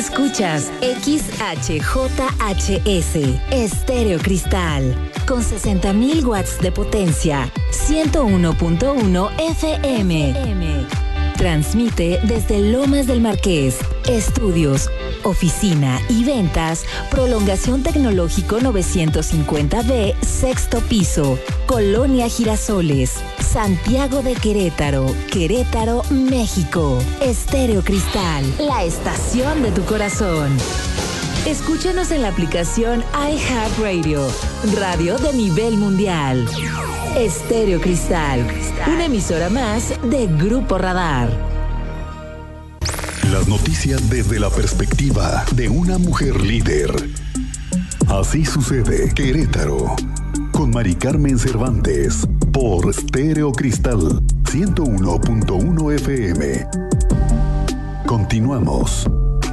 Escuchas XHJHS, Estéreo Cristal, con 60,000 watts de potencia, 101.1 FM. Transmite desde Lomas del Marqués, estudios, oficina y ventas, Prolongación Tecnológico 950B, sexto piso, Colonia Girasoles, Santiago de Querétaro, Querétaro, México. Estéreo Cristal, la estación de tu corazón. Escúchanos en la aplicación iHeartRadio, radio de nivel mundial. Estéreo Cristal, una emisora más de Grupo Radar. Las noticias desde la perspectiva de una mujer líder. Así sucede Querétaro, con Mari Carmen Cervantes, por Estéreo Cristal 101.1 FM. Continuamos.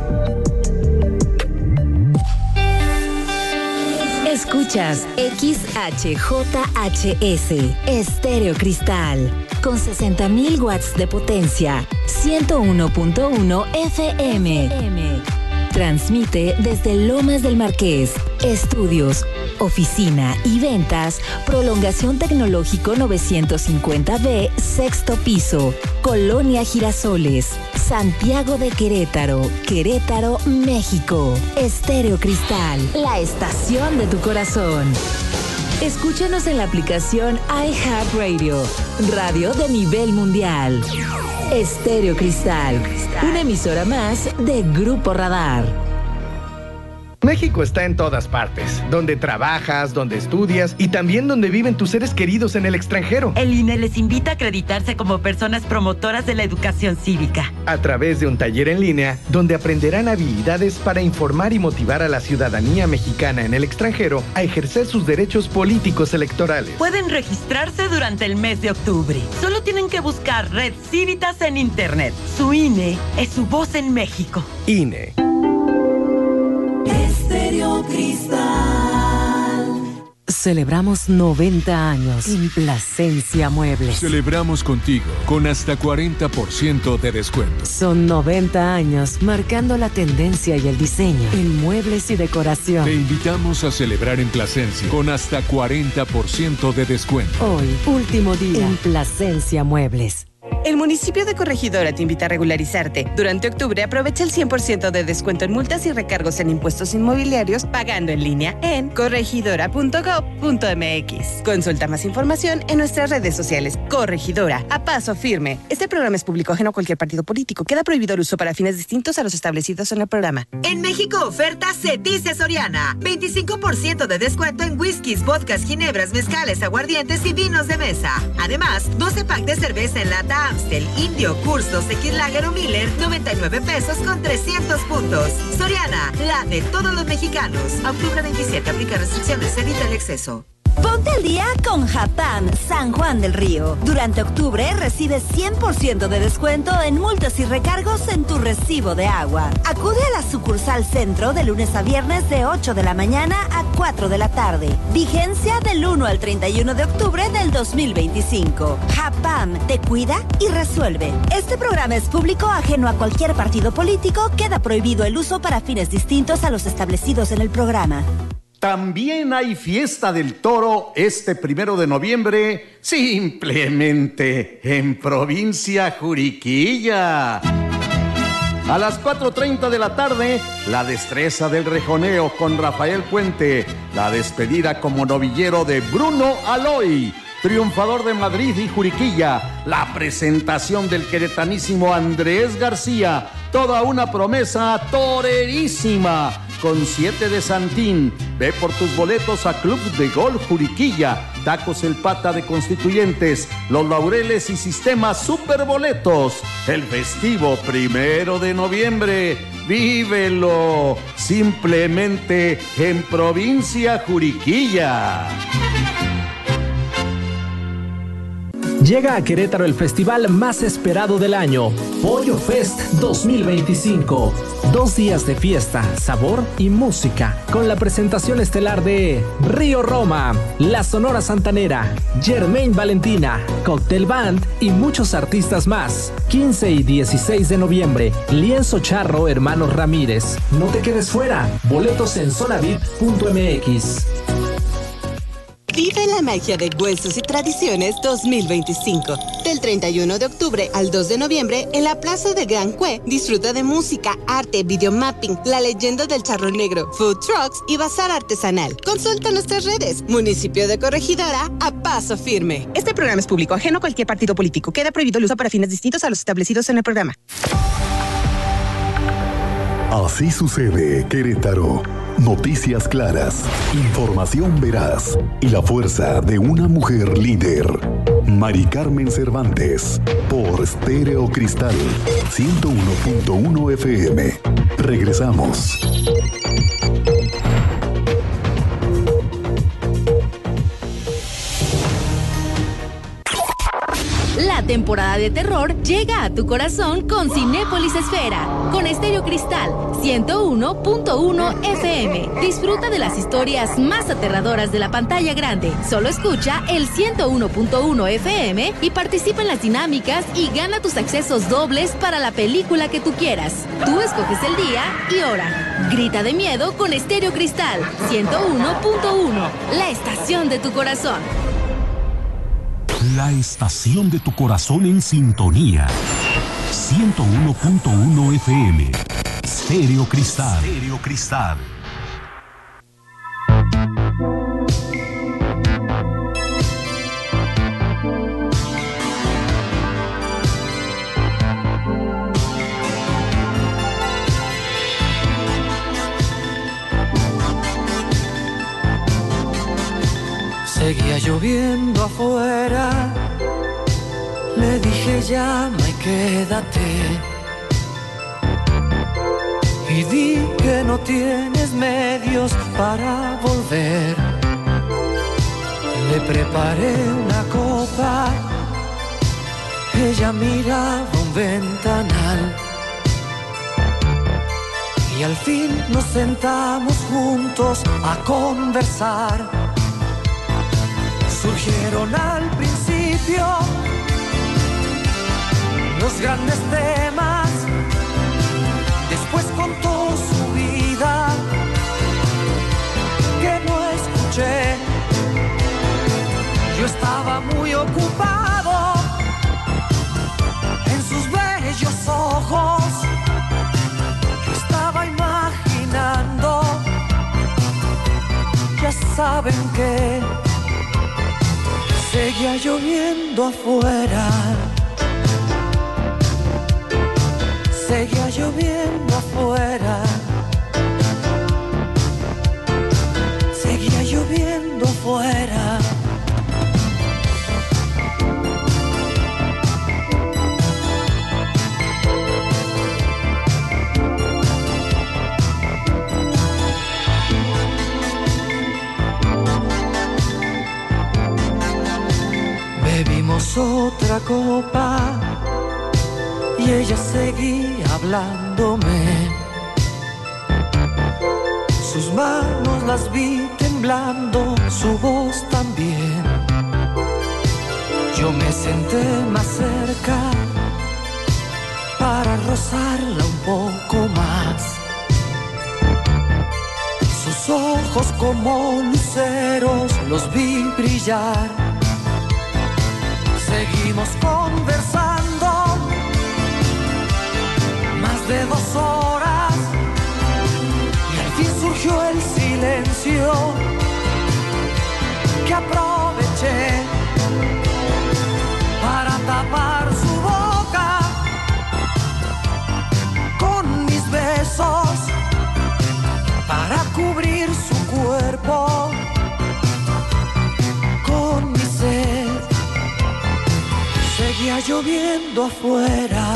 Escuchas XHJHS, Estéreo Cristal, con 60,000 watts de potencia, 101.1 FM. Transmite desde Lomas del Marqués, estudios, oficina y ventas, Prolongación Tecnológico 950B, sexto piso, Colonia Girasoles, Santiago de Querétaro, Querétaro, México. Estéreo Cristal, la estación de tu corazón. Escúchanos en la aplicación iHeartRadio, radio de nivel mundial. Estéreo Cristal, una emisora más de Grupo Radar. México está en todas partes, donde trabajas, donde estudias y también donde viven tus seres queridos en el extranjero. El INE les invita a acreditarse como personas promotoras de la educación cívica. A través de un taller en línea, donde aprenderán habilidades para informar y motivar a la ciudadanía mexicana en el extranjero a ejercer sus derechos políticos electorales. Pueden registrarse durante el mes de octubre. Solo tienen que buscar Red Civitas en Internet. Su INE es su voz en México. INE. Estéreo Cristal. Celebramos 90 años en Plasencia Muebles. Celebramos contigo con hasta 40% de descuento. Son 90 años marcando la tendencia y el diseño en muebles y decoración. Te invitamos a celebrar en Plasencia con hasta 40% de descuento. Hoy, último día en Plasencia Muebles. El municipio de Corregidora te invita a regularizarte. Durante octubre aprovecha el 100% de descuento en multas y recargos en impuestos inmobiliarios pagando en línea en corregidora.gov.mx. Consulta más información en nuestras redes sociales. Corregidora, a paso firme. Este programa es público ajeno a cualquier partido político. Queda prohibido el uso para fines distintos a los establecidos en el programa. En México oferta se dice Soriana. 25% de descuento en whiskies, vodkas, ginebras, mezcales, aguardientes y vinos de mesa. Además, 12 packs de cerveza en lata Amstel, Indio, Curso, Lager o Miller, 99 pesos con 300 puntos. Soriana, la de todos los mexicanos. Octubre 27, aplica restricciones, evita el exceso. Ponte al día con Japam San Juan del Río. Durante octubre recibes 100% de descuento en multas y recargos en tu recibo de agua. Acude a la sucursal Centro de lunes a viernes de 8 de la mañana a 4 de la tarde. Vigencia del 1 al 31 de octubre del 2025. Japam te cuida y resuelve. Este programa es público ajeno a cualquier partido político. Queda prohibido el uso para fines distintos a los establecidos en el programa. También hay fiesta del toro este 1 de noviembre, simplemente en Provincia Juriquilla. A las 4:30 de la tarde, la destreza del rejoneo con Rafael Puente, la despedida como novillero de Bruno Aloy, triunfador de Madrid y Juriquilla, la presentación del queretanísimo Andrés García, toda una promesa torerísima, con 7 de Santín. Ve por tus boletos a Club de Golf Juriquilla, Tacos El Pata de Constituyentes, Los Laureles y Sistema Superboletos. El festivo 1 de noviembre, vívelo simplemente en Provincia Juriquilla. Llega a Querétaro el festival más esperado del año, Pollo Fest 2025. 2 días de fiesta, sabor y música, con la presentación estelar de Río Roma, La Sonora Santanera, Germain Valentina, Cocktail Band y muchos artistas más. 15 y 16 de noviembre, Lienzo Charro Hermanos Ramírez. No te quedes fuera. Boletos en zonavip.mx. Vive la magia de Huesos y Tradiciones 2025. Del 31 de octubre al 2 de noviembre en la Plaza de Gran Cue, disfruta de música, arte, videomapping, la leyenda del charro negro, food trucks y bazar artesanal. Consulta nuestras redes. Municipio de Corregidora, a paso firme. Este programa es público, ajeno a cualquier partido político. Queda prohibido el uso para fines distintos a los establecidos en el programa. Así sucede, Querétaro. Noticias claras, información veraz y la fuerza de una mujer líder. Mari Carmen Cervantes, por Stereo Cristal 101.1 FM. Regresamos. La temporada de terror llega a tu corazón con Cinépolis Esfera, con Stereo Cristal 101.1 FM. Disfruta de las historias más aterradoras de la pantalla grande. Solo escucha el 101.1 FM y participa en las dinámicas y gana tus accesos dobles para la película que tú quieras. Tú escoges el día y hora. Grita de miedo con Stereo Cristal 101.1, la estación de tu corazón. La estación de tu corazón en sintonía. 101.1 FM. Stereo Cristal. Stereo Cristal. Seguía lloviendo afuera, le dije llama y quédate. Y di que no tienes medios para volver. Le preparé una copa, ella miraba un ventanal. Y al fin nos sentamos juntos a conversar. Surgieron al principio los grandes temas, después contó su vida que no escuché. Yo estaba muy ocupado en sus bellos ojos, yo estaba imaginando, ya saben que seguía lloviendo afuera, seguía lloviendo afuera, seguía lloviendo afuera. Bebimos otra copa y ella seguía hablándome. Sus manos las vi temblando, su voz también. Yo me senté más cerca para rozarla un poco más. Sus ojos como luceros los vi brillar. Seguimos conversando más de 2 horas y al fin surgió el silencio que aproveché para tapar su boca con mis besos, para cubrir su cuerpo con mi sed. Seguía lloviendo afuera,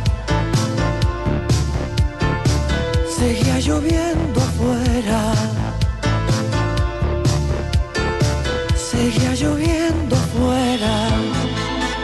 seguía lloviendo afuera, seguía lloviendo afuera.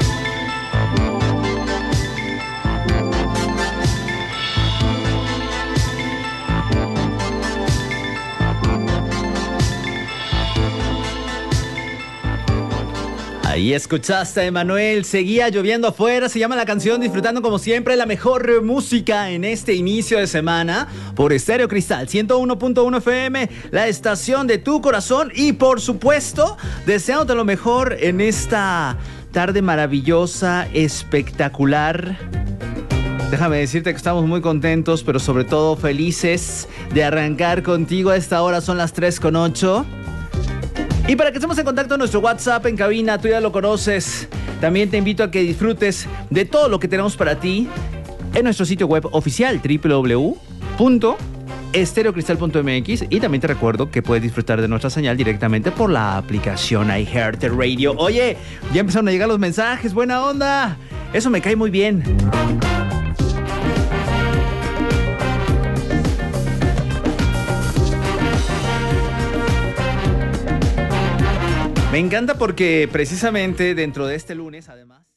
Ahí escuchaste a Emanuel, seguía lloviendo afuera, se llama la canción, disfrutando como siempre la mejor música en este inicio de semana por Estéreo Cristal 101.1 FM, la estación de tu corazón y por supuesto deseándote lo mejor en esta tarde maravillosa, espectacular. Déjame decirte que estamos muy contentos, pero sobre todo felices de arrancar contigo. A esta hora son las 3:08. Y para que estemos en contacto, nuestro WhatsApp en cabina, tú ya lo conoces. También te invito a que disfrutes de todo lo que tenemos para ti en nuestro sitio web oficial www.estereocristal.mx. Y también te recuerdo que puedes disfrutar de nuestra señal directamente por la aplicación iHeartRadio. Oye, ya empezaron a llegar los mensajes, buena onda. Eso me cae muy bien. Me encanta porque precisamente dentro de este lunes, además...